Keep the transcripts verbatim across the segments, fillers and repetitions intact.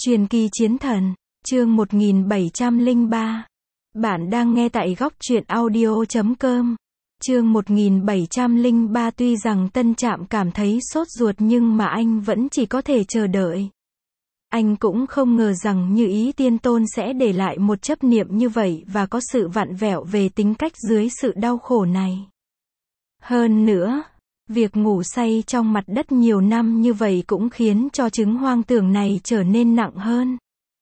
Truyền kỳ chiến thần, chương một nghìn bảy trăm lẻ ba. Bạn đang nghe tại góc truyện audio chấm com. Chương một nghìn bảy trăm lẻ ba. Tuy rằng Tân Trạm cảm thấy sốt ruột nhưng mà anh vẫn chỉ có thể chờ đợi. Anh cũng không ngờ rằng Như Ý Tiên Tôn sẽ để lại một chấp niệm như vậy và có sự vặn vẹo về tính cách dưới sự đau khổ này. Hơn nữa, việc ngủ say trong mặt đất nhiều năm như vậy cũng khiến cho chứng hoang tưởng này trở nên nặng hơn.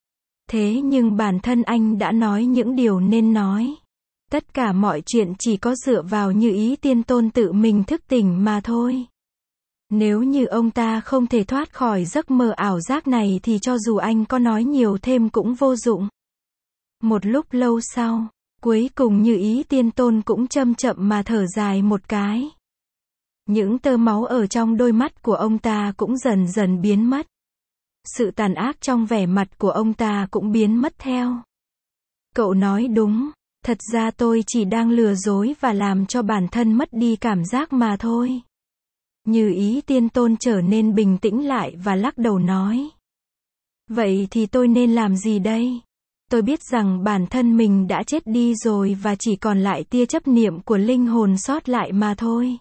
Thế nhưng bản thân anh đã nói những điều nên nói. Tất cả mọi chuyện chỉ có dựa vào Như Ý Tiên Tôn tự mình thức tỉnh mà thôi. Nếu như ông ta không thể thoát khỏi giấc mơ ảo giác này thì cho dù anh có nói nhiều thêm cũng vô dụng. Một lúc lâu sau, cuối cùng Như Ý Tiên Tôn cũng chậm chậm mà thở dài một cái. Những tơ máu ở trong đôi mắt của ông ta cũng dần dần biến mất. Sự tàn ác trong vẻ mặt của ông ta cũng biến mất theo. Cậu nói đúng, thật ra tôi chỉ đang lừa dối và làm cho bản thân mất đi cảm giác mà thôi. Như Ý Tiên Tôn trở nên bình tĩnh lại và lắc đầu nói. Vậy thì tôi nên làm gì đây? Tôi biết rằng bản thân mình đã chết đi rồi và chỉ còn lại tia chấp niệm của linh hồn sót lại mà thôi.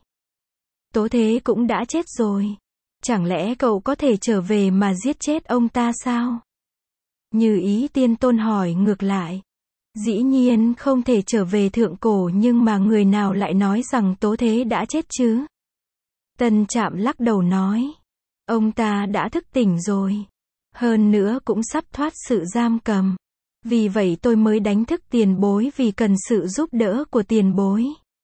Tố Thế cũng đã chết rồi. Chẳng lẽ cậu có thể trở về mà giết chết ông ta sao? Như Ý Tiên Tôn hỏi ngược lại. Dĩ nhiên không thể trở về thượng cổ, nhưng mà người nào lại nói rằng Tố Thế đã chết chứ? Tân Trạm lắc đầu nói. Ông ta đã thức tỉnh rồi. Hơn nữa cũng sắp thoát sự giam cầm. Vì vậy tôi mới đánh thức tiền bối vì cần sự giúp đỡ của tiền bối.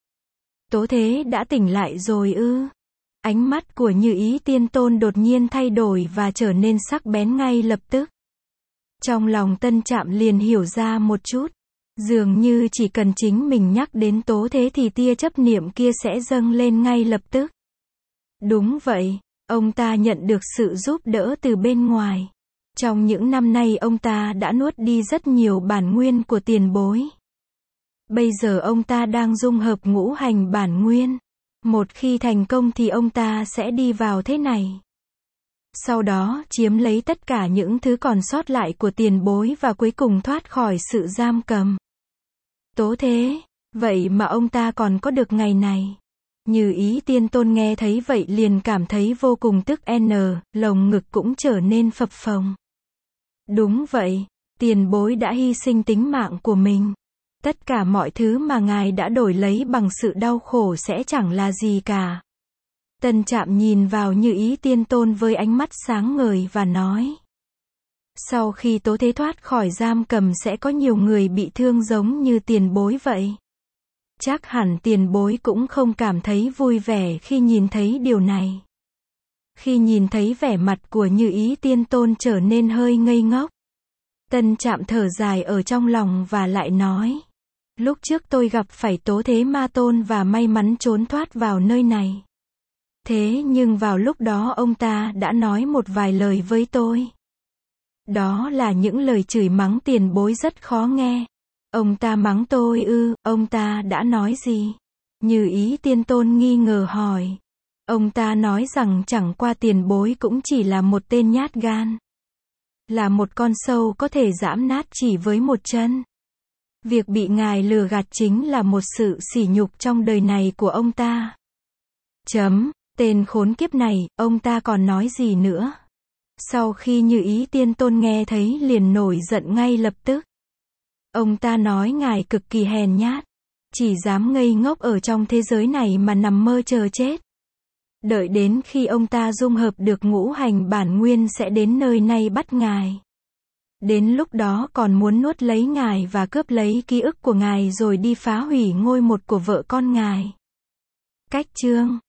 Tố Thế đã tỉnh lại rồi ư? Ánh mắt của Như Ý Tiên Tôn đột nhiên thay đổi và trở nên sắc bén ngay lập tức. Trong lòng Tân Trạm liền hiểu ra một chút. Dường như chỉ cần chính mình nhắc đến Tố Thế thì tia chấp niệm kia sẽ dâng lên ngay lập tức. Đúng vậy, ông ta nhận được sự giúp đỡ từ bên ngoài. Trong những năm nay ông ta đã nuốt đi rất nhiều bản nguyên của tiền bối. Bây giờ ông ta đang dung hợp ngũ hành bản nguyên. Một khi thành công thì ông ta sẽ đi vào thế này. Sau đó chiếm lấy tất cả những thứ còn sót lại của tiền bối và cuối cùng thoát khỏi sự giam cầm. Tố Thế, vậy mà ông ta còn có được ngày này. Như Ý Tiên Tôn nghe thấy vậy liền cảm thấy vô cùng tức n, lồng ngực cũng trở nên phập phồng. Đúng vậy, tiền bối đã hy sinh tính mạng của mình. Tất cả mọi thứ mà ngài đã đổi lấy bằng sự đau khổ sẽ chẳng là gì cả. Tân Trạm nhìn vào Như Ý Tiên Tôn với ánh mắt sáng ngời và nói. Sau khi Tố Thế thoát khỏi giam cầm sẽ có nhiều người bị thương giống như tiền bối vậy. Chắc hẳn tiền bối cũng không cảm thấy vui vẻ khi nhìn thấy điều này. Khi nhìn thấy vẻ mặt của Như Ý Tiên Tôn trở nên hơi ngây ngốc, Tân Trạm thở dài ở trong lòng và lại nói. Lúc trước tôi gặp phải Tố Thế Ma Tôn và may mắn trốn thoát vào nơi này. Thế nhưng vào lúc đó ông ta đã nói một vài lời với tôi. Đó là những lời chửi mắng tiền bối rất khó nghe. Ông ta mắng tôi ư? Ông ta đã nói gì? Như Ý Tiên Tôn nghi ngờ hỏi. Ông ta nói rằng chẳng qua tiền bối cũng chỉ là một tên nhát gan. Là một con sâu có thể giãm nát chỉ với một chân. Việc bị ngài lừa gạt chính là một sự sỉ nhục trong đời này của ông ta. Chấm, tên khốn kiếp này, ông ta còn nói gì nữa? Sau khi Như Ý Tiên Tôn nghe thấy liền nổi giận ngay lập tức. Ông ta nói ngài cực kỳ hèn nhát. Chỉ dám ngây ngốc ở trong thế giới này mà nằm mơ chờ chết. Đợi đến khi ông ta dung hợp được ngũ hành bản nguyên sẽ đến nơi này bắt ngài. Đến lúc đó còn muốn nuốt lấy ngài và cướp lấy ký ức của ngài rồi đi phá hủy ngôi một của vợ con ngài. Cách chương